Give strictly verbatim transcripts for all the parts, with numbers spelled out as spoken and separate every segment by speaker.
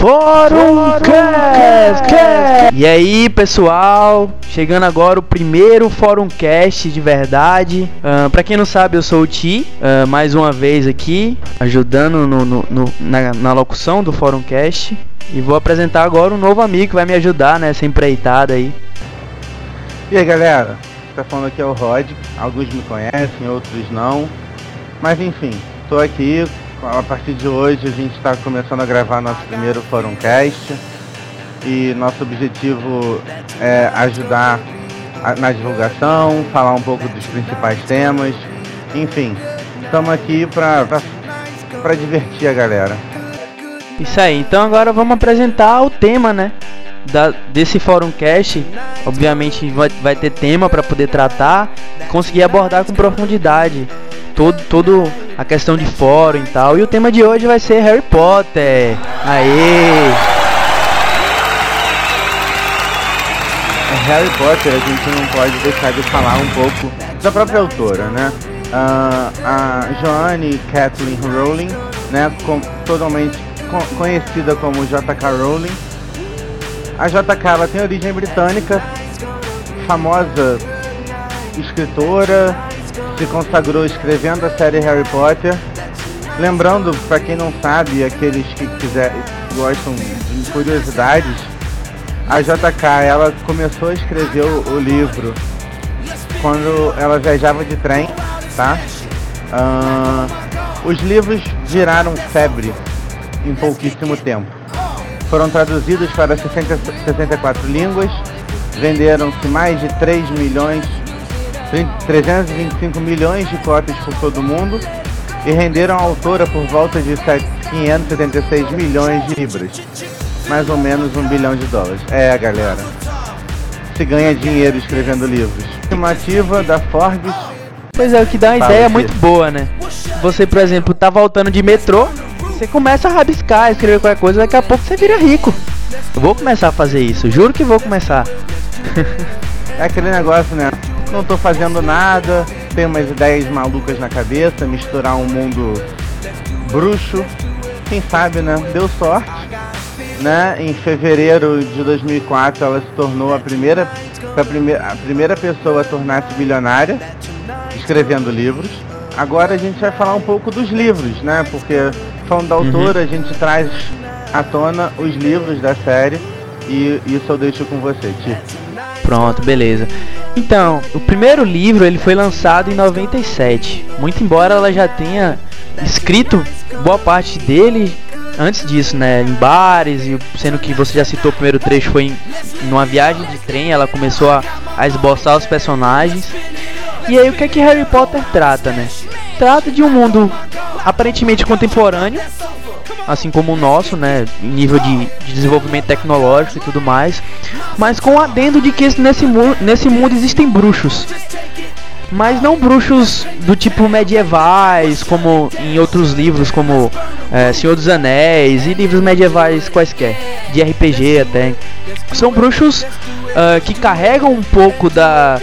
Speaker 1: Fórum Cast! E aí, pessoal, chegando agora o primeiro Fórum Cast de verdade. Uh, pra quem não sabe, eu sou o Ti, uh, mais uma vez aqui, ajudando no, no, no, na, na locução do Fórum Cast. E vou apresentar agora um novo amigo que vai me ajudar nessa empreitada aí.
Speaker 2: E aí, galera, tá falando aqui é o Rod. Alguns me conhecem, outros não. Mas enfim, tô aqui. A partir de hoje a gente está começando a gravar nosso primeiro Fórum Cast e nosso objetivo é ajudar a, na divulgação, falar um pouco dos principais temas, enfim, estamos aqui para para divertir a galera.
Speaker 1: Isso aí, então agora vamos apresentar o tema, né, da, desse Fórum Cast. Obviamente vai, vai ter tema para poder tratar, conseguir abordar com profundidade todo, todo a questão de fórum e tal. E o tema de hoje vai ser Harry Potter. Aê!
Speaker 2: Harry Potter, a gente não pode deixar de falar um pouco da própria autora, né? Uh, a Joanne Kathleen Rowling, né? Com, totalmente co- conhecida como J K. Rowling. A J K ela tem origem britânica, famosa escritora, se consagrou escrevendo a série Harry Potter. Lembrando, para quem não sabe, aqueles que quiser, gostam de curiosidades, a J K ela começou a escrever o, o livro quando ela viajava de trem, tá? Uh, os livros viraram febre em pouquíssimo tempo. Foram traduzidos para sessenta, sessenta e quatro línguas, venderam-se mais de três milhões, trezentos e vinte e cinco milhões de cópias por todo o mundo e renderam à autora por volta de quinhentos e setenta e seis milhões de libras, mais ou menos um bilhão de dólares. É, galera, se ganha dinheiro escrevendo livros. Estimativa da Forbes.
Speaker 1: Pois é, o que dá uma
Speaker 2: Fala
Speaker 1: ideia
Speaker 2: aqui.
Speaker 1: muito boa, né? Você, por exemplo, tá voltando de metrô, você começa a rabiscar, escrever qualquer coisa, daqui a pouco você vira rico. Eu vou começar a fazer isso, juro que vou começar.
Speaker 2: É aquele negócio, né? Não tô fazendo nada, tenho umas ideias malucas na cabeça, misturar um mundo bruxo, quem sabe, né? Deu sorte, né? Em fevereiro de dois mil e quatro ela se tornou a primeira, a primeira, a primeira pessoa a tornar-se bilionária escrevendo livros. Agora a gente vai falar um pouco dos livros, né? Porque falando da autora, uhum. a gente traz à tona os livros da série e isso eu deixo com você, Ti.
Speaker 1: Pronto, beleza. Então, o primeiro livro ele foi lançado em noventa e sete. Muito embora ela já tenha escrito boa parte dele antes disso, né? Em bares, e sendo que você já citou o primeiro trecho foi em numa viagem de trem, ela começou a, a esboçar os personagens. E aí o que é que Harry Potter trata, né? Trata de um mundo aparentemente contemporâneo, assim como o nosso, né, em nível de, de desenvolvimento tecnológico e tudo mais, mas com o adendo de que nesse, mu- nesse mundo existem bruxos, mas não bruxos do tipo medievais, como em outros livros, como é, Senhor dos Anéis e livros medievais quaisquer, de R P G até. São bruxos uh, que carregam um pouco da...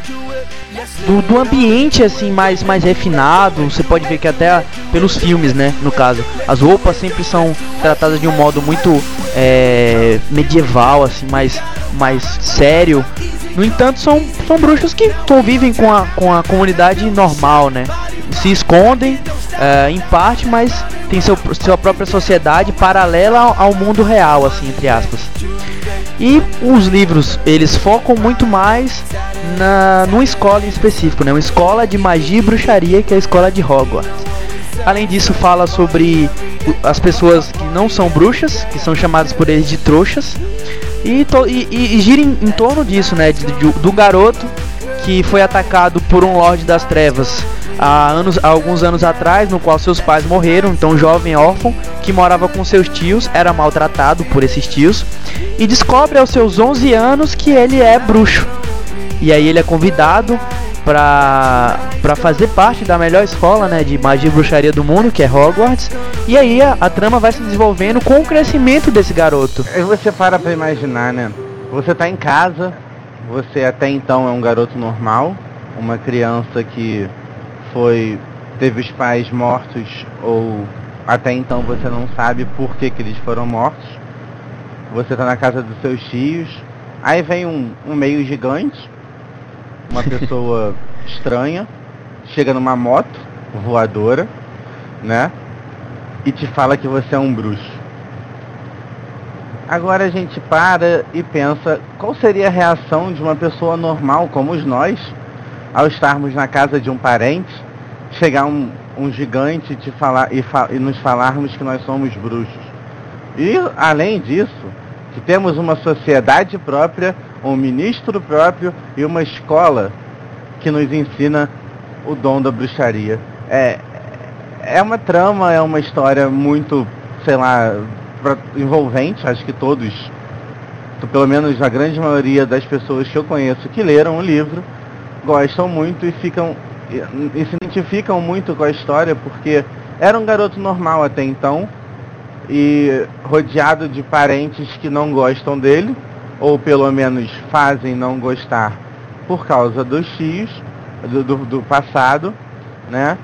Speaker 1: Do, do ambiente assim mais, mais refinado. Você pode ver que até pelos filmes, né, no caso, as roupas sempre são tratadas de um modo muito é, medieval, assim, mais, mais sério. No entanto, são, são bruxos que convivem com a, com a comunidade normal, né? Se escondem é, em parte, mas tem seu, sua própria sociedade paralela ao, ao mundo real, assim, entre aspas. E os livros, eles focam muito mais na, numa escola em específico, né? Uma escola de magia e bruxaria, que é a escola de Hogwarts. Além disso, fala sobre as pessoas que não são bruxas, que são chamadas por eles de trouxas. E, to, e, e, e gira em, em torno disso, né? De, de, do garoto que foi atacado por um Lorde das Trevas há, anos, há alguns anos atrás, no qual seus pais morreram. Então, um jovem órfão que morava com seus tios, era maltratado por esses tios, e descobre aos seus onze anos que ele é bruxo. E aí ele é convidado para para fazer parte da melhor escola, né, de magia e bruxaria do mundo, que é Hogwarts. E aí a, a trama vai se desenvolvendo com o crescimento desse garoto.
Speaker 2: Aí você para pra imaginar, né? Você tá em casa, você até então é um garoto normal, uma criança que foi teve os pais mortos, ou até então você não sabe por que que eles foram mortos. você tá na casa dos seus tios, aí vem um, um meio gigante, uma pessoa estranha, chega numa moto voadora, né? E te fala que você é um bruxo. Agora a gente para e pensa, qual seria a reação de uma pessoa normal como nós, ao estarmos na casa de um parente, chegar um, um gigante te falar, e, fa e nos falarmos que nós somos bruxos. E, além disso, que temos uma sociedade própria, um ministro próprio e uma escola que nos ensina o dom da bruxaria. É, é uma trama, é uma história muito, sei lá, envolvente. Acho que todos, pelo menos a grande maioria das pessoas que eu conheço que leram o livro, gostam muito e ficam e, e se identificam muito com a história, porque era um garoto normal até então, e rodeado de parentes que não gostam dele, ou pelo menos fazem não gostar por causa dos tios, do, do, do passado, né?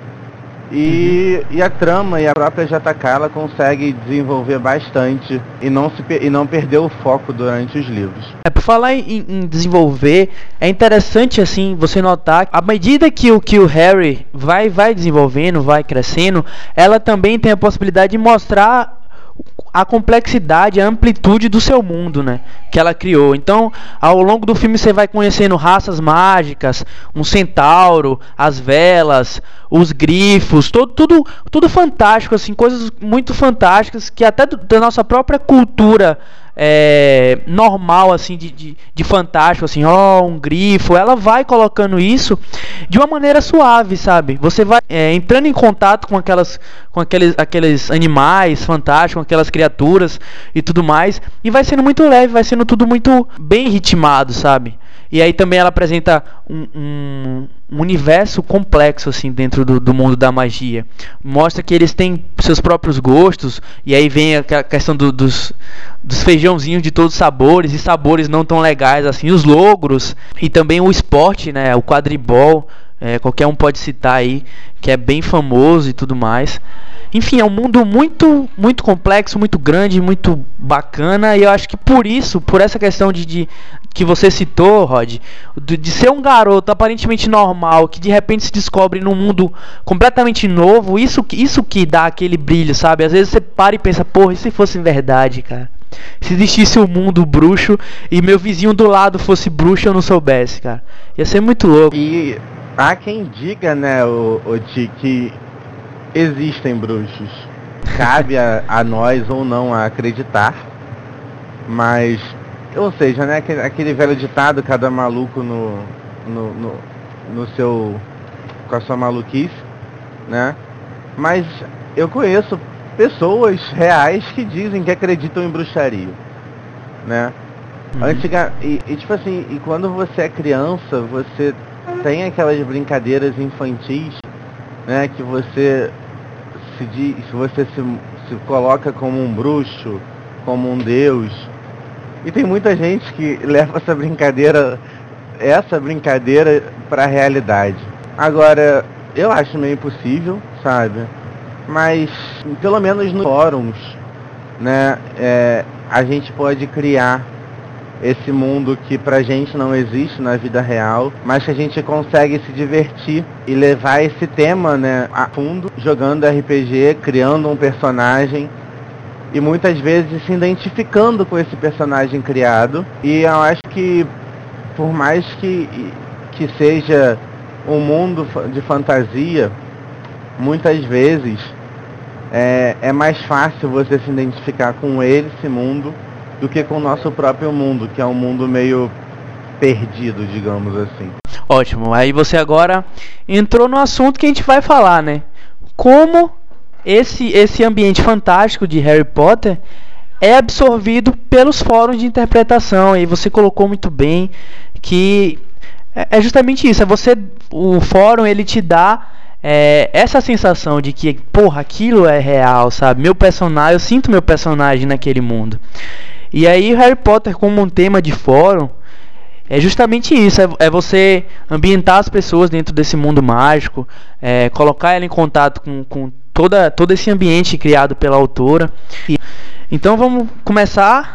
Speaker 2: E, uhum. e a trama e a própria J K, ela consegue desenvolver bastante e não, se, e não perder o foco durante os livros.
Speaker 1: É, por falar em, em desenvolver, é interessante assim você notar que à medida que o, que o Harry vai, vai desenvolvendo, vai crescendo, ela também tem a possibilidade de mostrar a complexidade, a amplitude do seu mundo, né, que ela criou. Então, ao longo do filme você vai conhecendo raças mágicas, um centauro, as velas, os grifos, todo, tudo, tudo fantástico, assim, coisas muito fantásticas que até do, da nossa própria cultura é, normal, assim, de, de, de fantástico, assim, ó, oh, um grifo, ela vai colocando isso de uma maneira suave, sabe? Você vai é, entrando em contato com aquelas, com aqueles, aqueles animais fantásticos, com aquelas criaturas e tudo mais, e vai sendo muito leve, vai sendo tudo muito bem ritmado, sabe? E aí também ela apresenta um, um, um universo complexo assim dentro do, do mundo da magia. Mostra que eles têm seus próprios gostos, e aí vem a questão do, dos, dos feijãozinhos de todos os sabores, e sabores não tão legais assim, os logros, e também o esporte, né, o quadribol, é, qualquer um pode citar aí, que é bem famoso e tudo mais. Enfim, é um mundo muito, muito complexo, muito grande, muito bacana, e eu acho que por isso, por essa questão de, de que você citou, Rod, de, de ser um garoto aparentemente normal, que de repente se descobre num mundo completamente novo, isso, isso que dá aquele brilho, sabe? Às vezes você para e pensa, porra, e se fosse verdade, cara? Se existisse um mundo bruxo e meu vizinho do lado fosse bruxo e eu não soubesse, cara. Ia ser muito louco.
Speaker 2: E há quem diga, né, o, o Ti, que existem bruxos. Cabe a, a nós ou não a acreditar, mas, ou seja, né, aquele, aquele velho ditado, cada maluco no, no, no, no seu, com a sua maluquice, né? Mas eu conheço pessoas reais que dizem que acreditam em bruxaria, né? Uhum. Antiga, e, e tipo assim, e quando você é criança, você tem aquelas brincadeiras infantis, né, que você se diz, você se, se coloca como um bruxo, como um deus, e tem muita gente que leva essa brincadeira, essa brincadeira para a realidade. Agora, eu acho meio impossível, sabe? Mas pelo menos nos fóruns, né, é, a gente pode criar esse mundo que pra gente não existe na vida real, mas que a gente consegue se divertir e levar esse tema, né, a fundo, jogando R P G, criando um personagem e muitas vezes se identificando com esse personagem criado. E eu acho que por mais que, que seja um mundo de fantasia, muitas vezes é, é mais fácil você se identificar com ele, esse mundo, do que com o nosso próprio mundo, que é um mundo meio perdido, digamos assim.
Speaker 1: Ótimo, aí você agora entrou no assunto que a gente vai falar, né? Como esse, esse ambiente fantástico de Harry Potter é absorvido pelos fóruns de interpretação. E você colocou muito bem que é justamente isso, é você, o fórum ele te dá é, essa sensação de que, porra, aquilo é real, sabe? Meu personagem, eu sinto meu personagem naquele mundo. E aí Harry Potter como um tema de fórum é justamente isso, é, é você ambientar as pessoas dentro desse mundo mágico, é, colocar ela em contato com, com toda, todo esse ambiente criado pela autora. E, então vamos começar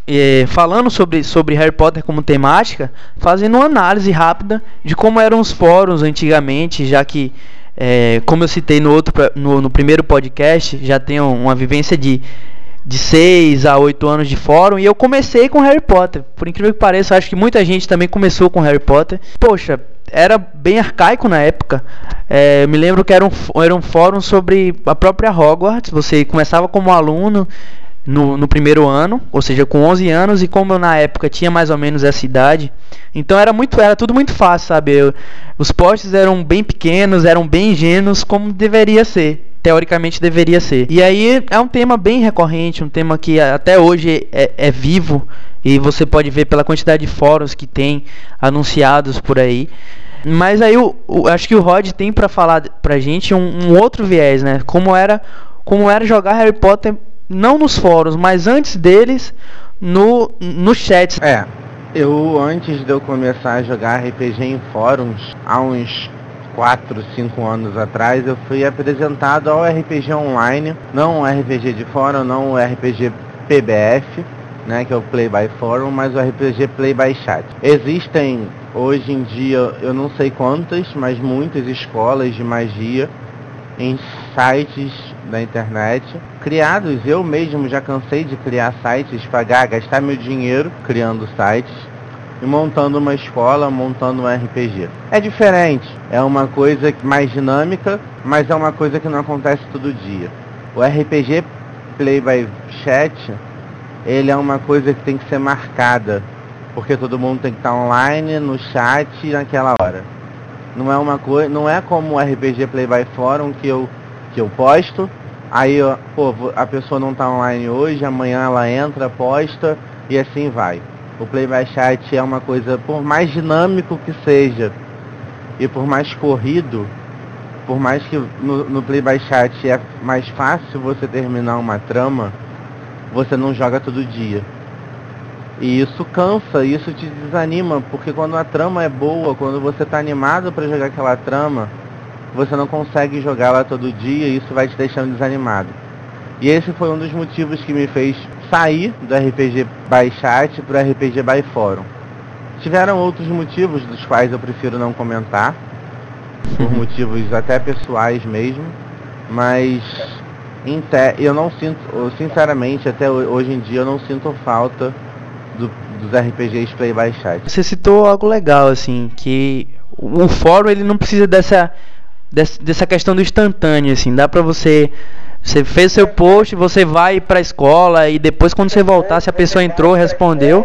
Speaker 1: é, falando sobre, sobre Harry Potter como temática, fazendo uma análise rápida de como eram os fóruns antigamente, já que, é, como eu citei no, outro, no, no primeiro podcast, já tenho uma vivência de de seis a oito anos de fórum, e eu comecei com Harry Potter. Por incrível que pareça, eu acho que muita gente também começou com Harry Potter. Poxa, era bem arcaico na época. É, eu me lembro que era um, era um fórum sobre a própria Hogwarts. Você começava como aluno no, no primeiro ano, ou seja, com onze anos, e como eu, na época tinha mais ou menos essa idade, então era muito, era tudo muito fácil, sabe? Eu, os posts eram bem pequenos, eram bem ingênuos, como deveria ser. Teoricamente deveria ser. E aí é um tema bem recorrente, um tema que até hoje é, é vivo, e você pode ver pela quantidade de fóruns que tem anunciados por aí. Mas aí eu, eu acho que o Rod tem para falar pra gente um, um outro viés, né? Como era, como era jogar Harry Potter não nos fóruns, mas antes deles no, no chat.
Speaker 2: É, eu antes de eu começar a jogar R P G em fóruns, há uns quatro, cinco anos atrás, eu fui apresentado ao R P G online, não o R P G de fórum, não o R P G P B F, né, que é o Play by Forum, mas o R P G Play by Chat. Existem, hoje em dia, eu não sei quantas, mas muitas escolas de magia em sites da internet, criados, eu mesmo já cansei de criar sites, pagar, gastar meu dinheiro criando sites, e montando uma escola, montando um R P G. É diferente, é uma coisa mais dinâmica, mas é uma coisa que não acontece todo dia. O R P G Play by Chat, ele é uma coisa que tem que ser marcada, porque todo mundo tem que estar online, no chat, naquela hora. Não é uma coisa, não é como o R P G Play by Forum que eu, que eu posto, aí pô, a pessoa não está online hoje, amanhã ela entra, posta, e assim vai. O Play by Chat é uma coisa, por mais dinâmico que seja, e por mais corrido, por mais que no, no Play by Chat é mais fácil você terminar uma trama, você não joga todo dia. E isso cansa, isso te desanima, porque quando a trama é boa, quando você está animado para jogar aquela trama, você não consegue jogá-la todo dia, e isso vai te deixando desanimado. E esse foi um dos motivos que me fez sair do R P G by Chat para o R P G by Forum. Tiveram outros motivos dos quais eu prefiro não comentar, por motivos até pessoais mesmo, mas em te, eu não sinto, sinceramente, até hoje em dia eu não sinto falta do, dos R P Gs Play by Chat.
Speaker 1: Você citou algo legal, assim, que o fórum ele não precisa dessa, dessa, dessa questão do instantâneo, assim, dá pra você... Você fez seu post, você vai pra escola, e depois quando você voltar, se a pessoa entrou, respondeu,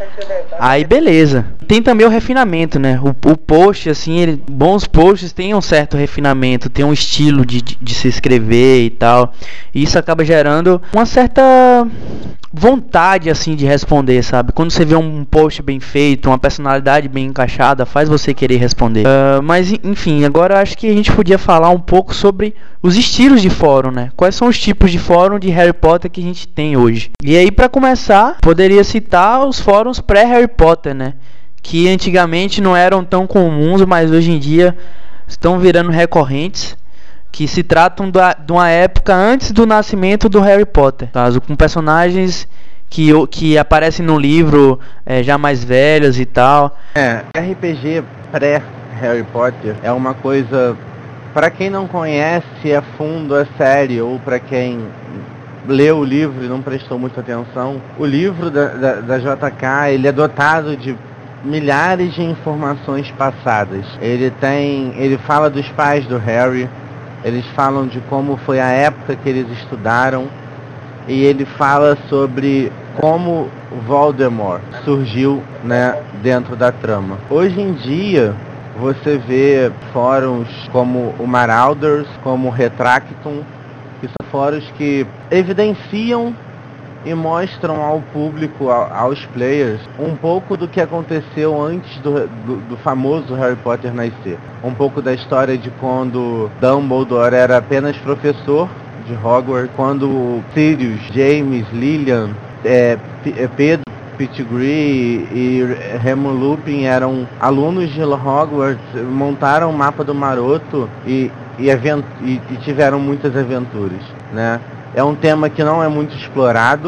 Speaker 1: aí beleza. Tem também o refinamento, né? O, o post, assim, ele, bons posts têm um certo refinamento, tem um estilo de, de, de se escrever e tal. E isso acaba gerando uma certa vontade, assim, de responder, sabe? Quando você vê um post bem feito, uma personalidade bem encaixada, faz você querer responder. Uh, mas, enfim, agora eu acho que a gente podia falar um pouco sobre os estilos de fórum, né? Quais são os tipos de fórum de Harry Potter que a gente tem hoje? E aí, para começar, poderia citar os fóruns pré-Harry Potter, né? Que antigamente não eram tão comuns, mas hoje em dia estão virando recorrentes, que se tratam da, de uma época antes do nascimento do Harry Potter, caso com personagens que, que aparecem no livro é, já mais velhos e tal.
Speaker 2: É, R P G pré-Harry Potter é uma coisa... Para quem não conhece a fundo a série, ou para quem leu o livro e não prestou muita atenção, o livro da, da, da J K, ele é dotado de milhares de informações passadas. Ele tem, ele fala dos pais do Harry, eles falam de como foi a época que eles estudaram, e ele fala sobre como Voldemort surgiu, né, dentro da trama. Hoje em dia, você vê fóruns como o Marauders, como o Retractum, que são fóruns que evidenciam e mostram ao público, aos players, um pouco do que aconteceu antes do, do, do famoso Harry Potter nascer. Um pouco da história de quando Dumbledore era apenas professor de Hogwarts, quando Sirius, James, Lilian, é, Pedro Pettigrew e Remo Lupin eram alunos de Hogwarts, montaram o mapa do Maroto e, e, event, e, e tiveram muitas aventuras, né? É um tema que não é muito explorado,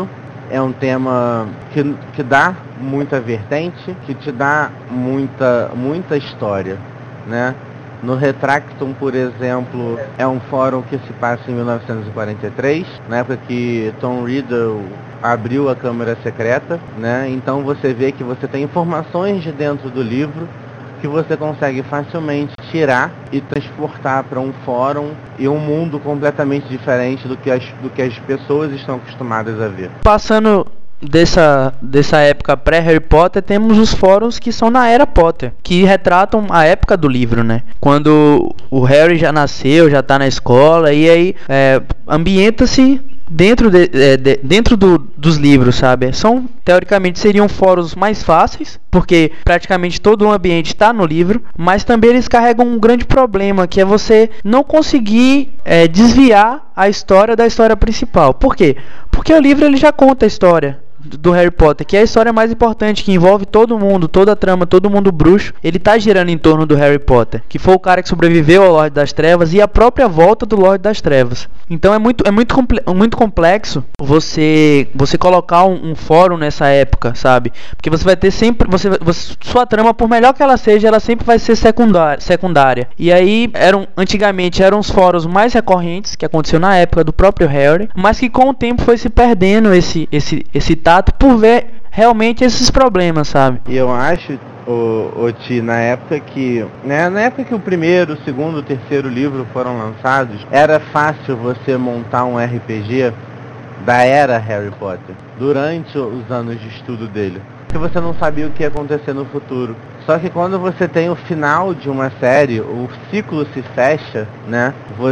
Speaker 2: é um tema que, que dá muita vertente, que te dá muita, muita história, né? No Retractum, por exemplo, é um fórum que se passa em mil novecentos e quarenta e três, na época que Tom Riddle abriu a Câmara Secreta, né? Então você vê que você tem informações de dentro do livro que você consegue facilmente tirar e transportar para um fórum e um mundo completamente diferente do que as, do que as pessoas estão acostumadas a ver.
Speaker 1: Passando dessa, dessa época pré-Harry Potter, temos os fóruns que são na era Potter, que retratam a época do livro, né? Quando o Harry já nasceu, já está na escola, e aí é, ambienta-se dentro, de, de, dentro do, dos livros, sabe? São, teoricamente, seriam fóruns mais fáceis, porque praticamente todo o ambiente está no livro, mas também eles carregam um grande problema, que é você não conseguir é, desviar a história da história principal. Por quê? Porque o livro ele já conta a história do Harry Potter, que é a história mais importante, que envolve todo mundo, toda a trama, todo mundo bruxo. Ele tá girando em torno do Harry Potter, que foi o cara que sobreviveu ao Lorde das Trevas e a própria volta do Lorde das Trevas. Então é muito, é muito, comple muito complexo você, você colocar um, um fórum nessa época, sabe? Porque você vai ter sempre, você, você, sua trama, por melhor que ela seja, ela sempre vai ser secundária, secundária. E aí, eram, antigamente, eram os fóruns mais recorrentes, que aconteceu na época do próprio Harry, mas que com o tempo foi se perdendo esse, esse, esse tato por ver realmente esses problemas, sabe?
Speaker 2: E eu acho, o, o Ti, na época que, né, na época que o primeiro, o segundo, o terceiro livro foram lançados, era fácil você montar um R P G da era Harry Potter durante os anos de estudo dele, porque você não sabia o que ia acontecer no futuro. Só que quando você tem o final de uma série, o ciclo se fecha, né?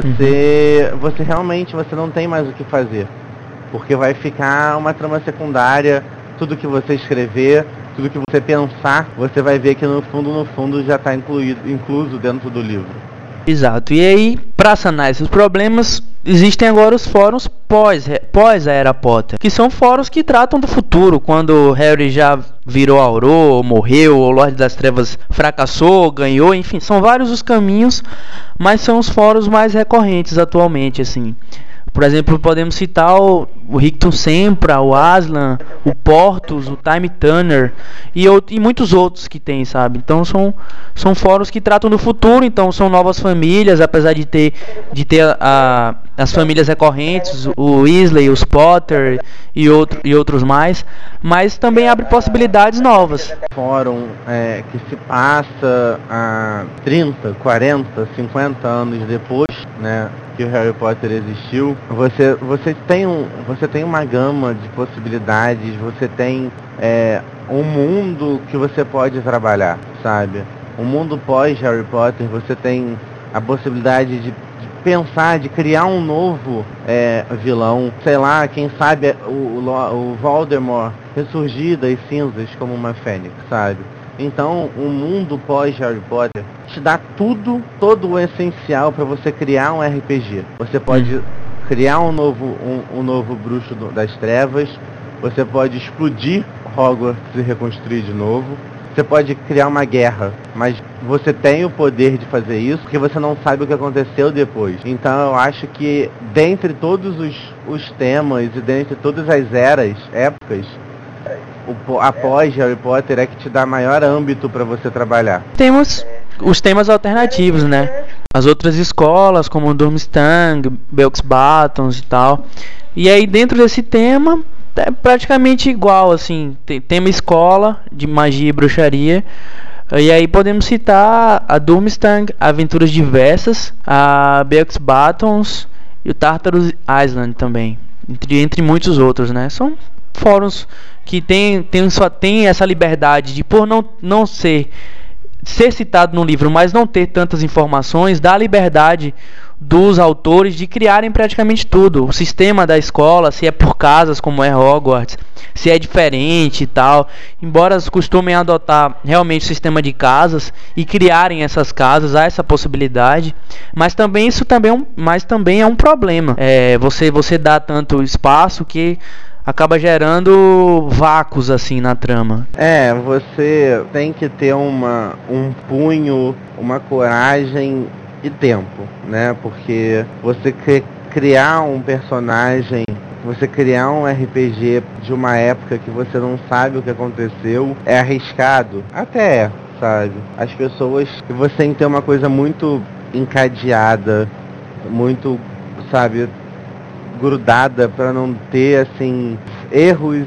Speaker 2: Você, uhum. você realmente você não tem mais o que fazer. Porque vai ficar uma trama secundária, tudo que você escrever, tudo que você pensar, você vai ver que no fundo, no fundo já está incluído, incluso dentro do livro.
Speaker 1: Exato. E aí, para sanar esses problemas, existem agora os fóruns pós, pós a Era Potter, que são fóruns que tratam do futuro, quando Harry já virou Auror, morreu, o Lorde das Trevas fracassou, ganhou, enfim, são vários os caminhos, mas são os fóruns mais recorrentes atualmente, assim. Por exemplo, podemos citar o, o Rictus Sempra, o Aslan, o Portus, o Time Turner e, e muitos outros que tem, sabe? Então são, são fóruns que tratam do futuro, então são novas famílias, apesar de ter, de ter a, a, as famílias recorrentes, o Weasley, os Potter e, outro, e outros mais, mas também abre possibilidades novas.
Speaker 2: Fórum é, que se passa a trinta, quarenta, cinquenta anos depois, né, que o Harry Potter existiu, você, você, tem um, você tem uma gama de possibilidades, você tem é, um mundo que você pode trabalhar, sabe? Um mundo pós Harry Potter, você tem a possibilidade de, de pensar, de criar um novo é, vilão, sei lá, quem sabe o, o, o Voldemort ressurgir das cinzas como uma fênix, sabe? Então, o mundo pós Harry Potter te dá tudo, todo o essencial para você criar um R P G. Você pode criar um novo, um, um novo bruxo do, das trevas, você pode explodir Hogwarts e reconstruir de novo, você pode criar uma guerra, mas você tem o poder de fazer isso porque você não sabe o que aconteceu depois. Então eu acho que dentre todos os, os temas e dentre todas as eras, épocas, o após Harry Potter é que te dá maior âmbito para você trabalhar.
Speaker 1: Temos os temas alternativos, né? As outras escolas, como Durmstrang, Belks Batons e tal. E aí dentro desse tema é praticamente igual, assim, tem tema escola de magia e bruxaria. E aí podemos citar a Durmstrang, Aventuras Diversas, a Belks Batons e o Tartarus Island também, entre, entre muitos outros, né? São fóruns que tem, tem, só tem essa liberdade de, por não, não ser ser citado no livro, mas não ter tantas informações, dá a liberdade dos autores de criarem praticamente tudo. O sistema da escola, se é por casas como é Hogwarts, se é diferente e tal, embora eles costumem adotar realmente o sistema de casas e criarem essas casas, há essa possibilidade, mas também isso também é um, mas também é um problema. É, você, você dá tanto espaço que acaba gerando vácuos assim na trama.
Speaker 2: É, você tem que ter uma, um punho, uma coragem e tempo, né? Porque você criar um personagem você criar um R P G de uma época que você não sabe o que aconteceu é arriscado? Até é, sabe? As pessoas, você tem que ter uma coisa muito encadeada, muito, sabe, grudada para não ter, assim, erros,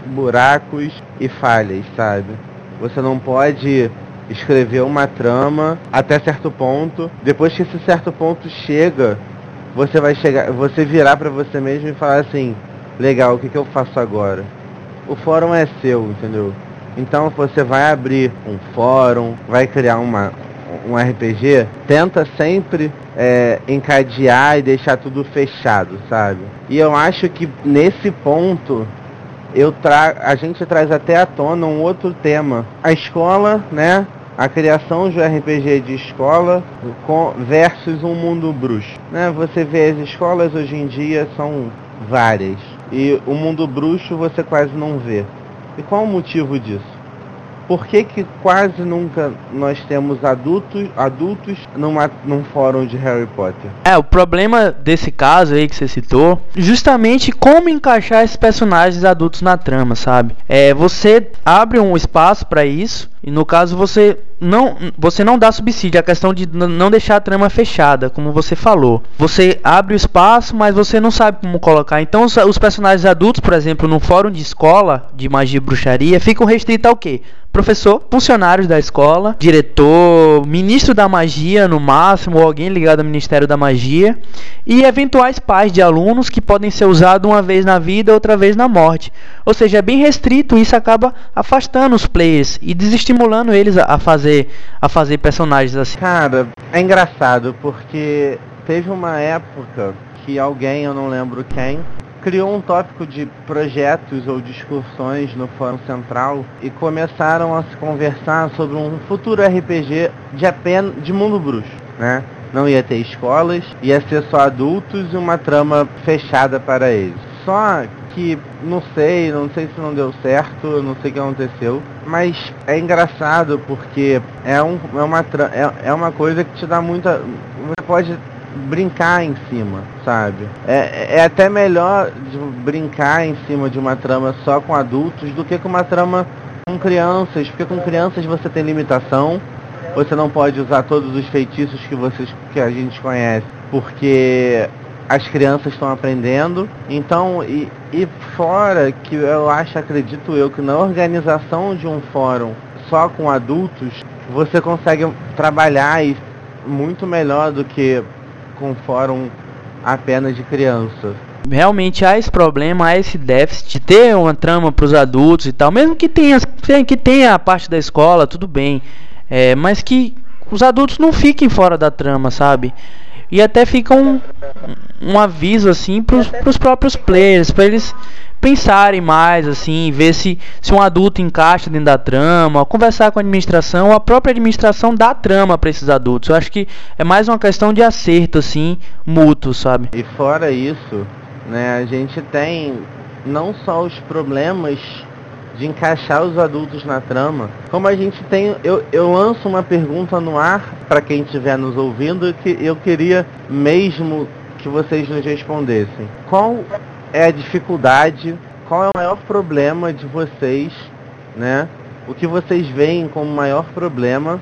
Speaker 2: buracos e falhas, sabe? Você não pode escrever uma trama até certo ponto, depois que esse certo ponto chega, você vai chegar, você virar para você mesmo e falar assim, legal, o que, que eu faço agora? O fórum é seu, entendeu? Então você vai abrir um fórum, vai criar uma, um R P G, tenta sempre é, encadear e deixar tudo fechado, sabe? E eu acho que nesse ponto eu tra a gente traz até à tona um outro tema. A escola, né? A criação de um R P G de escola com, versus um mundo bruxo, né? Você vê as escolas hoje em dia são várias e o mundo bruxo você quase não vê. E qual o motivo disso? Por que que quase nunca nós temos adultos, adultos numa, num fórum de Harry Potter?
Speaker 1: É, o problema desse caso aí que você citou, justamente como encaixar esses personagens adultos na trama, sabe? É, você abre um espaço para isso, e no caso você não, você não dá subsídio, a questão de não deixar a trama fechada, como você falou. Você abre o espaço, mas você não sabe como colocar. Então os, os personagens adultos, por exemplo, no fórum de escola, de magia e bruxaria, ficam restritos ao quê? Professor, funcionários da escola, diretor, ministro da magia no máximo, ou alguém ligado ao Ministério da Magia, e eventuais pais de alunos que podem ser usados uma vez na vida, outra vez na morte. Ou seja, é bem restrito, e isso acaba afastando os players e desestimulando eles a fazer, a fazer personagens assim.
Speaker 2: Cara, é engraçado porque teve uma época que alguém, eu não lembro quem, criou um tópico de projetos ou discussões no Fórum Central e começaram a se conversar sobre um futuro R P G de apenas de mundo bruxo, né? Não ia ter escolas, ia ser só adultos e uma trama fechada para eles. Só que, não sei, não sei se não deu certo, não sei o que aconteceu, mas é engraçado porque é, um, é, uma, é, é uma coisa que te dá muita... Você pode brincar em cima, sabe? É, é até melhor de brincar em cima de uma trama só com adultos do que com uma trama com crianças, porque com crianças você tem limitação, você não pode usar todos os feitiços que, vocês, que a gente conhece, porque as crianças estão aprendendo. Então, e, e fora que eu acho, acredito eu, que na organização de um fórum só com adultos, você consegue trabalhar e muito melhor do que com fórum apenas de crianças.
Speaker 1: Realmente há esse problema, há esse déficit de ter uma trama para os adultos e tal, mesmo que tenha, que tenha a parte da escola, tudo bem, é, mas que os adultos não fiquem fora da trama, sabe? E até fica um, um aviso assim para os próprios players, para eles pensarem mais, assim, ver se, se um adulto encaixa dentro da trama, conversar com a administração, a própria administração dá trama para esses adultos. Eu acho que é mais uma questão de acerto, assim, mútuo, sabe?
Speaker 2: E fora isso, né, a gente tem não só os problemas de encaixar os adultos na trama, como a gente tem, eu, eu lanço uma pergunta no ar para quem estiver nos ouvindo, que eu queria mesmo que vocês nos respondessem. Qual é a dificuldade, qual é o maior problema de vocês, né? O que vocês veem como maior problema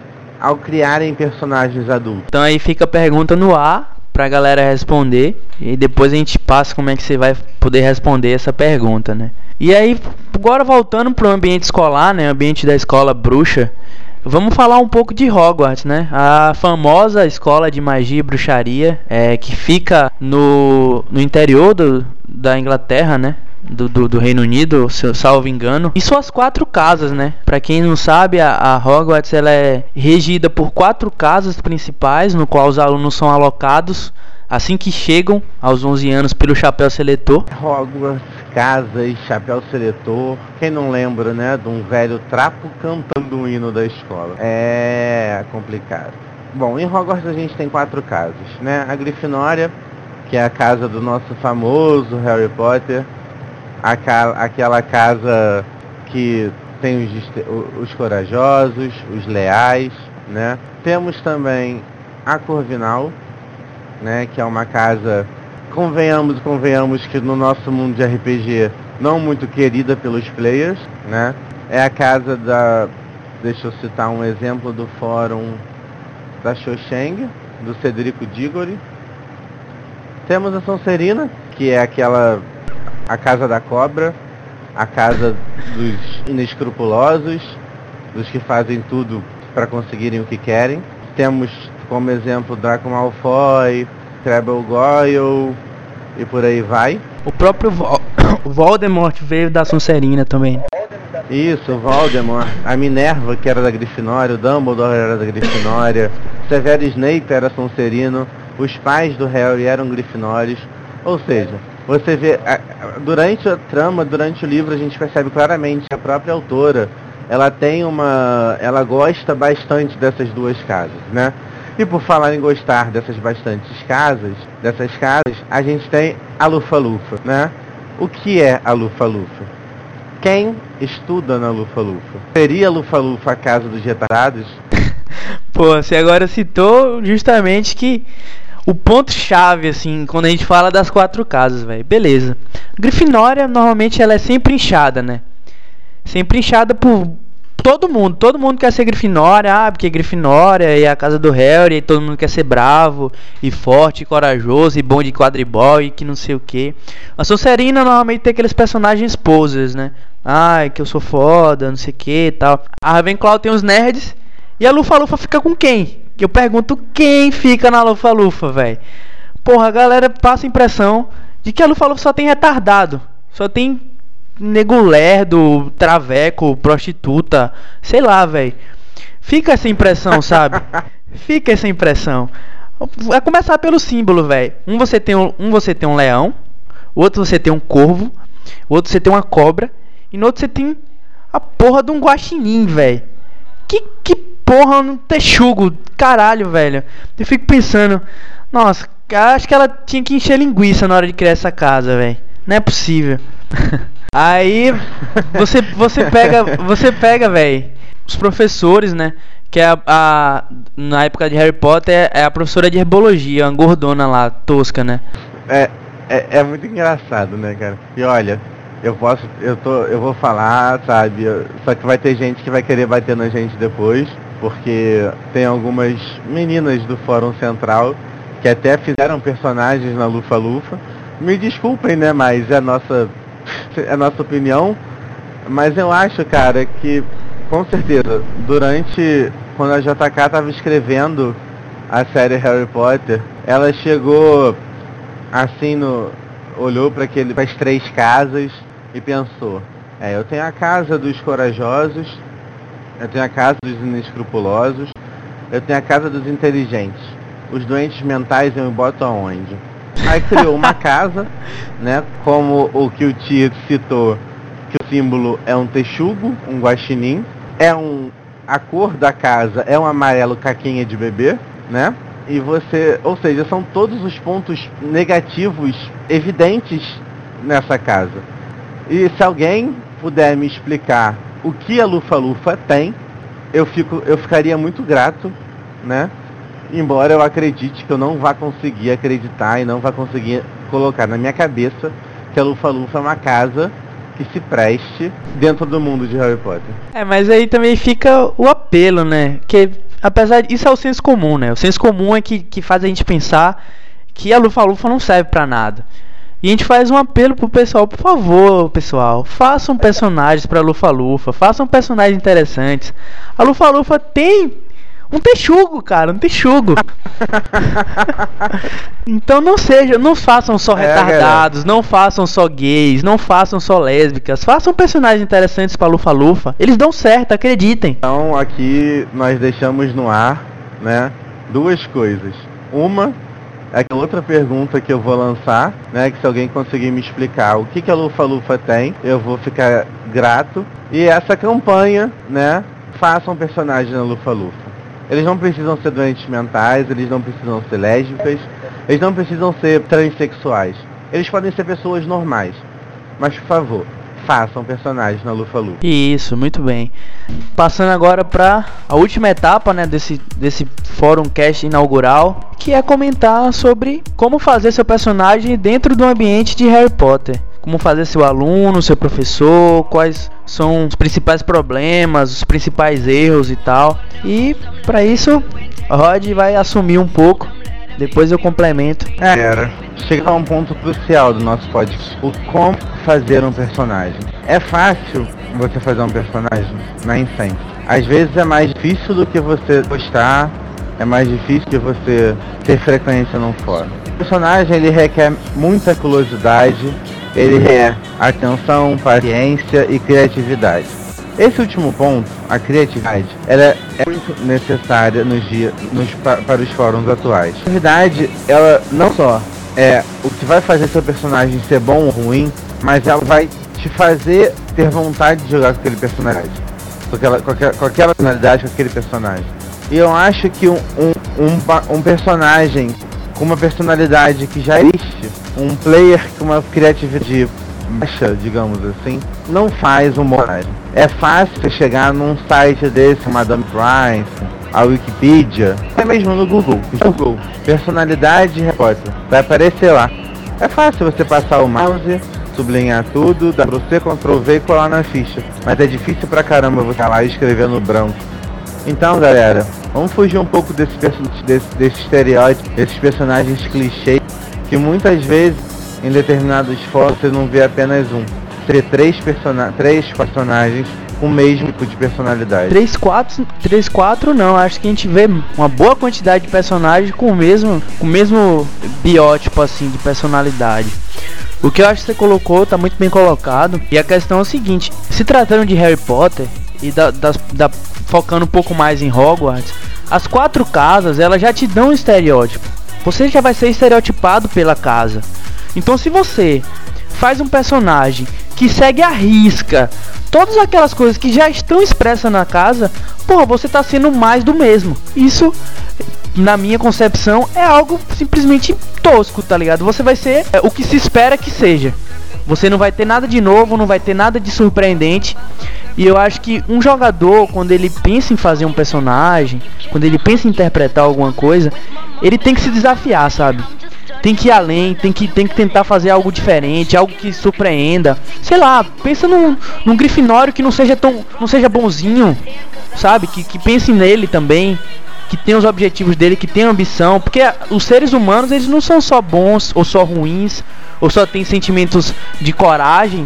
Speaker 2: ao criarem personagens adultos?
Speaker 1: Então aí fica a pergunta no ar pra galera responder, e depois a gente passa como é que você vai poder responder essa pergunta, né? E aí, agora voltando pro ambiente escolar, né? Ambiente da escola bruxa, vamos falar um pouco de Hogwarts, né? A famosa escola de magia e bruxaria, é, que fica no, no interior do, da Inglaterra, né? Do, do, do Reino Unido, se eu salvo engano. E suas quatro casas, né? Pra quem não sabe, a, a Hogwarts ela é regida por quatro casas principais, no qual os alunos são alocados assim que chegam aos onze anos pelo chapéu seletor.
Speaker 2: Hogwarts, casas, chapéu seletor. Quem não lembra, né? De um velho trapo cantando o hino da escola. É complicado. Bom, em Hogwarts a gente tem quatro casas, né? A Grifinória, que é a casa do nosso famoso Harry Potter. Aquela, aquela casa que tem os, os corajosos, os leais, né? Temos também a Corvinal, né? Que é uma casa convenhamos, convenhamos que no nosso mundo de R P G, não muito querida pelos players, né? É a casa da... Deixa eu citar um exemplo do fórum da Xocheng, do Cedrico Diggory. Temos a Sonserina, que é aquela... a casa da cobra, a casa dos inescrupulosos, dos que fazem tudo para conseguirem o que querem. Temos como exemplo Draco Malfoy, Treble Goyle e por aí vai.
Speaker 1: O próprio Vol Voldemort veio da Sonserina também.
Speaker 2: Isso, o Voldemort, a Minerva, que era da Grifinória, o Dumbledore era da Grifinória, Severo Snape era Sonserino, os pais do Harry eram Grifinórios. Ou seja, você vê, durante a trama, durante o livro, a gente percebe claramente que a própria autora, ela tem uma... ela gosta bastante dessas duas casas, né? E por falar em gostar dessas bastantes casas, dessas casas, a gente tem a Lufa-Lufa, né? O que é a Lufa-Lufa? Quem estuda na Lufa-Lufa? Seria a Lufa-Lufa a casa dos retardados?
Speaker 1: Pô, você agora citou justamente que o ponto-chave, assim, quando a gente fala das quatro casas, velho. Beleza. Grifinória, normalmente, ela é sempre inchada, né? Sempre inchada por todo mundo. Todo mundo quer ser Grifinória. Ah, porque Grifinória é a casa do Harry. E todo mundo quer ser bravo, e forte, e corajoso, e bom de quadribol, e que não sei o que. A Sonserina, normalmente, tem aqueles personagens posers, né? Ah, que eu sou foda, não sei o que e tal. A Ravenclaw tem os nerds. E a Lufa-Lufa fica com quem? Que eu pergunto quem fica na Lufa-Lufa, velho. Porra, a galera passa a impressão de que a Lufa-Lufa só tem retardado. Só tem nego lerdo, traveco, prostituta, sei lá, velho. Fica essa impressão, sabe? Fica essa impressão. Vai começar pelo símbolo, velho. Um você tem um, um você tem um leão, outro você tem um corvo, outro você tem uma cobra, e no outro você tem a porra de um guaxinim, velho. Que que porra, um texugo, caralho, velho. Eu fico pensando, nossa, acho que ela tinha que encher linguiça na hora de criar essa casa, velho. Não é possível. Aí você você pega, você pega, velho, os professores, né? Que é a, a na época de Harry Potter é a professora de herbologia, uma gordona lá, tosca, né?
Speaker 2: É, é, é muito engraçado, né, cara? E olha, eu posso, eu tô, eu vou falar, sabe? Só que vai ter gente que vai querer bater na gente depois, porque tem algumas meninas do Fórum Central que até fizeram personagens na Lufa-Lufa. Me desculpem, né? Mas é a nossa, é a nossa opinião. Mas eu acho, cara, que com certeza, durante quando a J K estava escrevendo a série Harry Potter, ela chegou assim no olhou para aquele para as três casas e pensou: é, eu tenho a casa dos corajosos, eu tenho a casa dos inescrupulosos, eu tenho a casa dos inteligentes. Os doentes mentais eu me boto aonde? Aí criou uma casa, né? Como o que o Tio citou, que o símbolo é um texugo, um guaxinim. É um... A cor da casa é um amarelo caquinha de bebê, né? E você... Ou seja, são todos os pontos negativos evidentes nessa casa. E se alguém puder me explicar o que a Lufa-Lufa tem, eu, fico, eu ficaria muito grato, né? Embora eu acredite que eu não vá conseguir acreditar e não vá conseguir colocar na minha cabeça que a Lufa-Lufa é uma casa que se preste dentro do mundo de Harry Potter.
Speaker 1: É, mas aí também fica o apelo, né? Que apesar de... Isso é o senso comum, né? O senso comum é que, que faz a gente pensar que a Lufa-Lufa não serve pra nada. E a gente faz um apelo pro pessoal: por favor, pessoal, façam personagens pra Lufa-Lufa, façam personagens interessantes. A Lufa-Lufa tem um texugo, cara, um texugo. Então não seja, não façam só retardados, é, não façam só gays, não façam só lésbicas, façam personagens interessantes pra Lufa-Lufa. Eles dão certo, acreditem.
Speaker 2: Então aqui nós deixamos no ar, né, duas coisas. Uma é que outra pergunta que eu vou lançar, né, que se alguém conseguir me explicar o que que a Lufa-Lufa tem, eu vou ficar grato. E essa campanha, né, façam personagens na Lufa-Lufa. Eles não precisam ser doentes mentais, eles não precisam ser lésbicas, eles não precisam ser transexuais. Eles podem ser pessoas normais. Mas, por favor, façam personagens na Lufa-Lufa.
Speaker 1: Isso, muito bem. Passando agora para a última etapa, né, desse, desse Fórum Cast inaugural, que é comentar sobre como fazer seu personagem dentro do ambiente de Harry Potter. Como fazer seu aluno, seu professor, quais são os principais problemas, os principais erros e tal. E para isso, Rod vai assumir um pouco, depois eu complemento.
Speaker 2: É, era. Chega a um ponto crucial do nosso podcast, o como fazer um personagem. É fácil você fazer um personagem? Nem sempre. Às vezes é mais difícil do que você gostar, é mais difícil que você ter frequência num fórum. O personagem, ele requer muita curiosidade, ele requer atenção, paciência e criatividade. Esse último ponto, a criatividade, ela é muito necessária nos dias, nos, para os fóruns atuais. A criatividade, ela não só é o que vai fazer seu personagem ser bom ou ruim, mas ela vai te fazer ter vontade de jogar com aquele personagem, com aquela, com aquela, com aquela personalidade, com aquele personagem. E eu acho que um, um, um, um personagem com uma personalidade que já existe, um player com uma criatividade baixa, digamos assim, não faz um personagem. É fácil você chegar num site desse, Madame Prime, a Wikipedia, até mesmo no Google. Google, personalidade Harry Potter, vai aparecer lá. É fácil você passar o mouse, sublinhar tudo, dá pra você control V e colar na ficha. Mas é difícil pra caramba você lá e escrever no branco. Então, galera, vamos fugir um pouco desse, desse, desse estereótipo, desses personagens clichês, que muitas vezes, em determinados fóruns, você não vê apenas um. Ter três, persona três personagens com o mesmo tipo de personalidade.
Speaker 1: três, quatro, três, quatro não, acho que a gente vê uma boa quantidade de personagens com o mesmo, com o mesmo biótipo assim de personalidade. O que eu acho que você colocou tá muito bem colocado. E a questão é o seguinte: se tratando de Harry Potter e da, da, da, focando um pouco mais em Hogwarts, as quatro casas elas já te dão um estereótipo. Você já vai ser estereotipado pela casa. Então se você faz um personagem que segue à risca todas aquelas coisas que já estão expressas na casa, porra, você tá sendo mais do mesmo. Isso, na minha concepção, é algo simplesmente tosco, tá ligado? Você vai ser é, o que se espera que seja. Você não vai ter nada de novo, não vai ter nada de surpreendente. E eu acho que um jogador, quando ele pensa em fazer um personagem, quando ele pensa em interpretar alguma coisa, ele tem que se desafiar, sabe? Tem que ir além, tem que, tem que tentar fazer algo diferente, algo que surpreenda. Sei lá, pensa num, num Grifinório que não seja tão, não seja bonzinho, sabe? Que, que pense nele também, que tenha os objetivos dele, que tenha ambição. Porque os seres humanos, eles não são só bons ou só ruins, ou só tem sentimentos de coragem.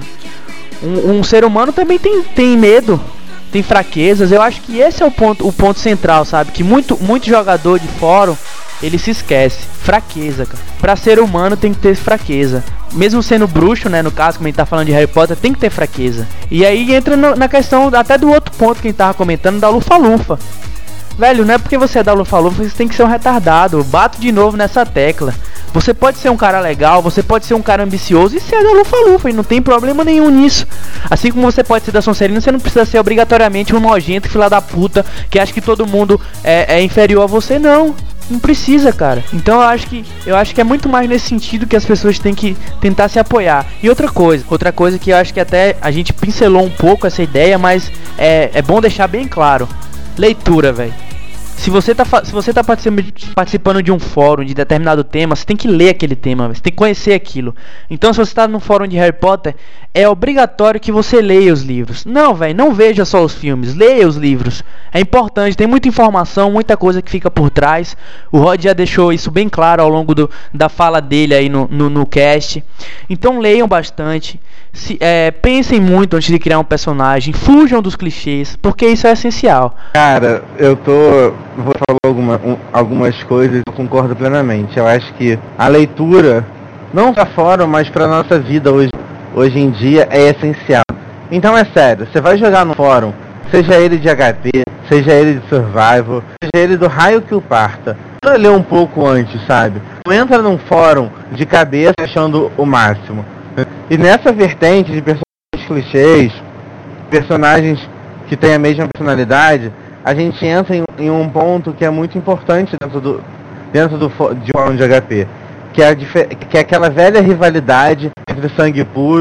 Speaker 1: Um, um ser humano também tem, tem medo, tem fraquezas. Eu acho que esse é o ponto, o ponto central, sabe? Que muito, muito jogador de fórum, ele se esquece. Fraqueza, cara. Pra ser humano tem que ter fraqueza. Mesmo sendo bruxo, né, no caso, como a gente tá falando de Harry Potter, tem que ter fraqueza. E aí entra no, na questão até do outro ponto que a gente tava comentando, da Lufa-Lufa. Velho, não é porque você é da Lufa-Lufa, você tem que ser um retardado. Bato de novo nessa tecla. Você pode ser um cara legal, você pode ser um cara ambicioso e ser da Lufa-Lufa, e não tem problema nenhum nisso. Assim como você pode ser da Sonserina, você não precisa ser obrigatoriamente um nojento filha da puta que acha que todo mundo é, é inferior a você, não. Não precisa, cara. Então eu acho que eu acho que é muito mais nesse sentido que as pessoas têm que tentar se apoiar. E outra coisa, outra coisa que eu acho que até a gente pincelou um pouco essa ideia, mas é, é bom deixar bem claro. Leitura, velho. Se você tá, se você tá participando de um fórum de determinado tema, você tem que ler aquele tema, você tem que conhecer aquilo. Então se você tá num fórum de Harry Potter, é obrigatório que você leia os livros. Não, velho, não veja só os filmes, leia os livros. É importante, tem muita informação, muita coisa que fica por trás. O Rod já deixou isso bem claro ao longo do, da fala dele aí no, no, no cast. Então leiam bastante. Se, é, pensem muito antes de criar um personagem. Fujam dos clichês, porque isso é essencial.
Speaker 2: Cara, eu tô... vou falar alguma, um, algumas coisas, eu concordo plenamente. Eu acho que a leitura, não pra fora, mas pra nossa vida hoje, hoje em dia, é essencial. Então é sério, você vai jogar no fórum, seja ele de H P, seja ele de Survival, seja ele do raio que o parta, tenta ler um pouco antes, sabe? Não entra num fórum de cabeça achando o máximo. E nessa vertente de personagens clichês, personagens que têm a mesma personalidade, a gente entra em, em um ponto que é muito importante dentro do, dentro do de um fórum de H P, que é, a, que é aquela velha rivalidade entre sangue puro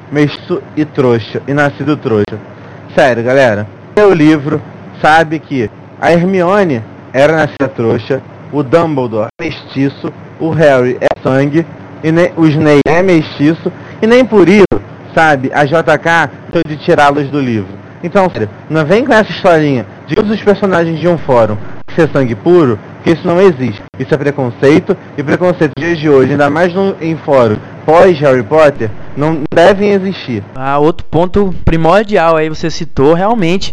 Speaker 2: mestiço e trouxa, e nascido trouxa. Sério, galera, o livro sabe que a Hermione era nascida trouxa, o Dumbledore é mestiço, o Harry é sangue, e nem, o Snape é mestiço, e nem por isso, sabe, a J K tem de tirá-los do livro. Então, sério, não vem com essa historinha de todos os personagens de um fórum ser sangue puro, que isso não existe. Isso é preconceito, e preconceito nos dias de hoje, ainda mais no, em fórum pós Harry Potter, não devem existir.
Speaker 1: Ah, outro ponto primordial aí você citou, realmente,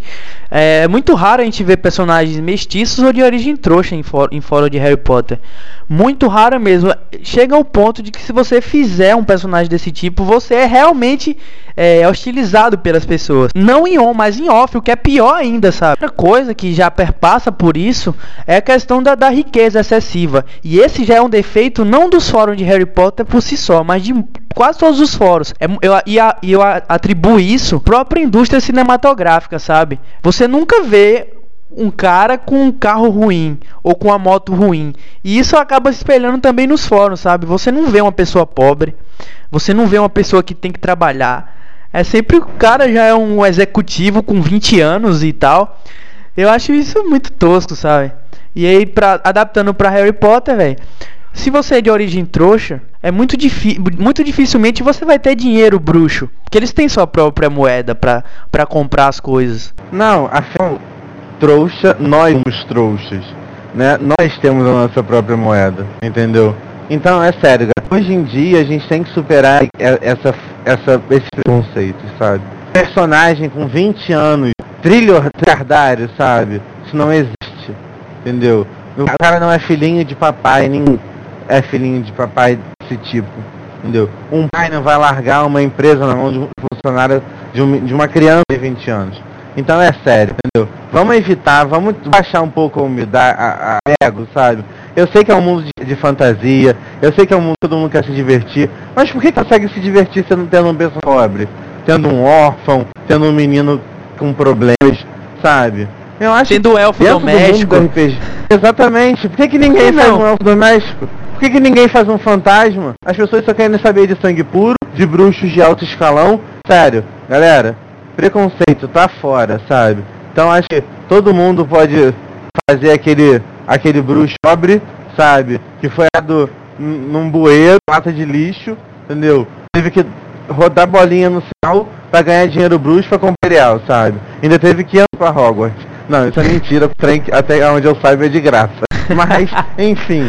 Speaker 1: é muito raro a gente ver personagens mestiços ou de origem trouxa em fórum, em fórum de Harry Potter. Muito raro mesmo. Chega ao ponto de que se você fizer um personagem desse tipo, você é realmente é, hostilizado pelas pessoas. Não em on, mas em off, o que é pior ainda, sabe? Outra coisa que já perpassa por isso é a questão da, da riqueza excessiva. E esse já é um defeito não dos fóruns de Harry Potter por si só, mas de quase todos os fóruns. É, eu, e a, eu atribuo isso à própria indústria cinematográfica, sabe? Você nunca vê um cara com um carro ruim ou com uma moto ruim, e isso acaba se espelhando também nos fóruns, sabe? Você não vê uma pessoa pobre, você não vê uma pessoa que tem que trabalhar. É sempre o cara já é um executivo com vinte anos e tal. Eu acho isso muito tosco, sabe? E aí, pra, adaptando pra Harry Potter, velho, se você é de origem trouxa, é muito, muito dificilmente você vai ter dinheiro bruxo, porque eles têm sua própria moeda pra, pra comprar as coisas.
Speaker 2: Não, afinal, trouxa, nós somos trouxas, né? Nós temos a nossa própria moeda, entendeu? Então, é sério, hoje em dia a gente tem que superar essa, essa, esse preconceito, sabe? Personagem com vinte anos, trilhardário, sabe? Isso não existe, entendeu? O cara não é filhinho de papai, nem é filhinho de papai desse tipo, entendeu? Um pai não vai largar uma empresa na mão de um funcionário, de, um, de uma criança de vinte anos. Então é sério, entendeu? Vamos evitar, vamos baixar um pouco a humildade, a, a ego, sabe? Eu sei que é um mundo de, de fantasia, eu sei que é um mundo que todo mundo quer se divertir, mas por que consegue se divertir sendo tendo um pessoa pobre? Tendo um órfão, tendo um menino com problemas, sabe? Eu acho
Speaker 1: Sendo um elfo doméstico.
Speaker 2: Do R P G. Exatamente. Por que, que ninguém faz um elfo doméstico? Por que, que ninguém faz um fantasma? As pessoas só querem saber de sangue puro, de bruxos de alto escalão. Sério, galera, preconceito tá fora, sabe? Então acho que todo mundo pode fazer aquele, aquele bruxo pobre, sabe? Que foi do, num bueiro, lata de lixo, entendeu? Teve que rodar bolinha no céu pra ganhar dinheiro bruxo pra comprar real, sabe? Ainda teve que ir pra Hogwarts. Não, isso é mentira, o trem até onde eu saiba é de graça. Mas, enfim.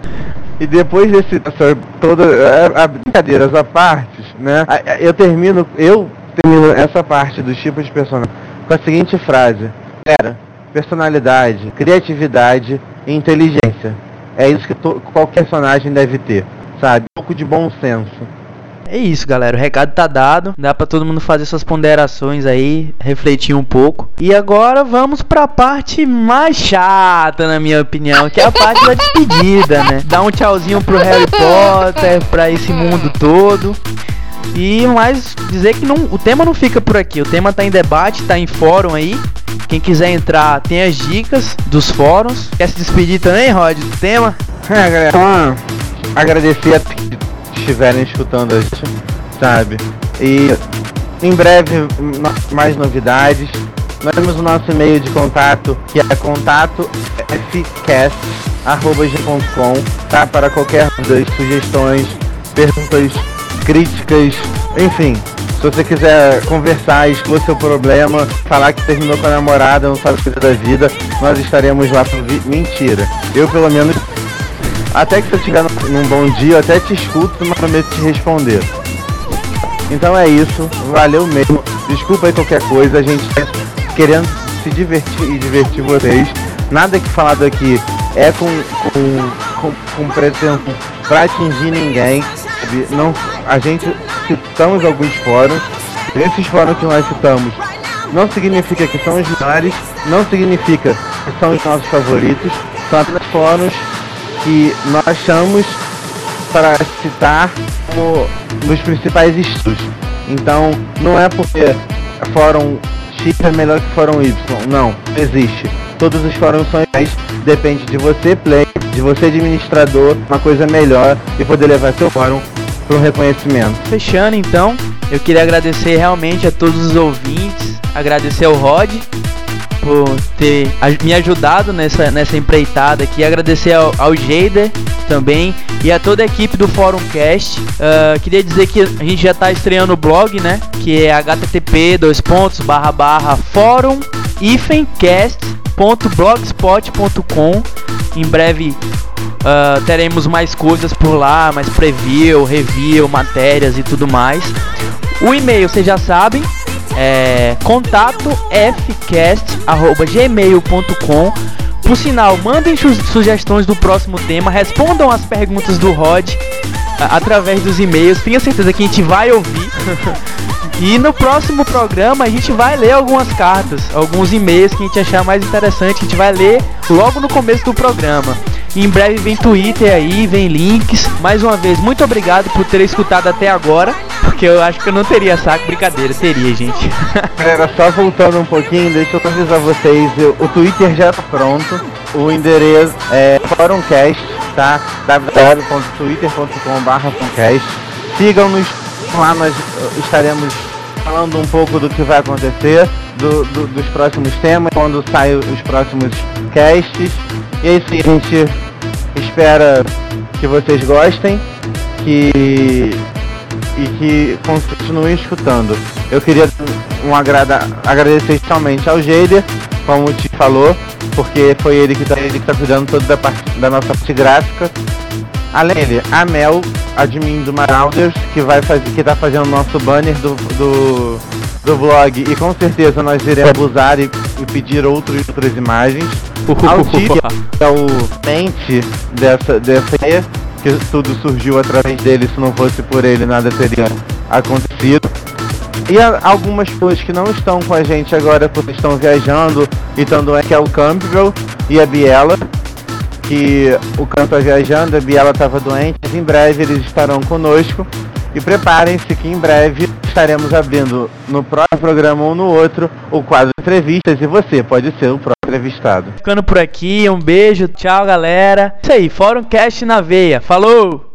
Speaker 2: E depois desse, essa, toda, a, a brincadeiras à parte, né? A, a, eu termino, eu termino essa parte dos tipos de personagem com a seguinte frase: galera, personalidade, criatividade e inteligência. É isso que to, qualquer personagem deve ter, sabe? Um pouco de bom senso.
Speaker 1: É isso, galera, o recado tá dado. Dá pra todo mundo fazer suas ponderações aí, refletir um pouco. E agora vamos pra parte mais chata, na minha opinião, que é a parte da despedida, né? Dar um tchauzinho pro Harry Potter, pra esse mundo todo. E mais dizer que não, o tema não fica por aqui. O tema tá em debate, tá em fórum aí. Quem quiser entrar tem as dicas dos fóruns. Quer se despedir também, Rod, do tema?
Speaker 2: É, galera, então, agradecer a que estiverem escutando a gente, sabe? E em breve mais novidades. Nós temos o nosso e-mail de contato, que é contato f cast arroba g ponto com, tá? Para qualquer das sugestões, perguntas, críticas, enfim. Se você quiser conversar, expor seu problema, falar que terminou com a namorada, não sabe o que da vida, nós estaremos lá pro vi... Mentira. Eu, pelo menos, até que você estiver num bom dia, eu até te escuto, mas prometo te responder. Então é isso, valeu mesmo. Desculpa aí qualquer coisa, a gente tá querendo se divertir e divertir vocês. Nada que falado aqui é com, com, com, com pretensão pra atingir ninguém. Não, a gente citamos alguns fóruns. Esses fóruns que nós citamos não significa que são os melhores, não significa que são os nossos favoritos. São apenas fóruns que nós achamos para citar como nos principais estudos. Então, não é porque fórum X é melhor que fórum Y, não, não existe. Todos os fóruns são iguais, depende de você, player, de você, administrador, uma coisa melhor e poder levar seu fórum para um reconhecimento.
Speaker 1: Fechando então, eu queria agradecer realmente a todos os ouvintes, agradecer ao Rod por ter me ajudado nessa, nessa empreitada aqui, agradecer ao, ao Jader também e a toda a equipe do Fórum Cast. Uh, queria dizer que a gente já está estreando o blog, né, que é h t t p dois pontos barra barra fórum cast ponto blogspot ponto com. Em breve uh, teremos mais coisas por lá, mais preview, review, matérias e tudo mais. O e-mail vocês já sabem, é contato f cast arroba gmail ponto com. Por sinal, mandem su sugestões do próximo tema, respondam as perguntas do Rod a através dos e-mails. Tenho certeza que a gente vai ouvir. E no próximo programa a gente vai ler algumas cartas, alguns e-mails que a gente achar mais interessante, a gente vai ler logo no começo do programa. E em breve vem Twitter aí, vem links. Mais uma vez, muito obrigado por ter escutado até agora, porque eu acho que eu não teria saco. Brincadeira, teria, gente.
Speaker 2: Galera, só voltando um pouquinho, deixa eu avisar vocês, eu, o Twitter já tá pronto, o endereço é FórumCast, tá? w w w ponto twitter ponto com barra fórumcast. Sigam-nos lá, nós estaremos falando um pouco do que vai acontecer, do, do, dos próximos temas, quando saem os próximos casts. E é isso aí, a gente espera que vocês gostem que, e que continuem escutando. Eu queria um agrada, agradecer especialmente ao Jader, como o Ti falou, porque foi ele que está ele que tá cuidando toda da, parte, da nossa parte gráfica. Além dele, a Mel, admin do Marauders, que vai fazer, que tá fazendo o nosso banner do, do, do blog, e com certeza nós iremos abusar e, e pedir outros, outras imagens. Ao Ti, que é o mente dessa, dessa ideia, que tudo surgiu através dele, se não fosse por ele nada teria acontecido. E a, algumas pessoas que não estão com a gente agora, porque estão viajando e estão é que é o Campbell e a Biela, que o Campbell tá viajando, a Biela estava doente, mas em breve eles estarão conosco. E preparem-se que em breve estaremos abrindo no próximo programa ou no outro o quadro de entrevistas, e você pode ser o próximo entrevistado.
Speaker 1: Ficando por aqui, um beijo, tchau galera. Isso aí, Fórum Cast na veia, falou!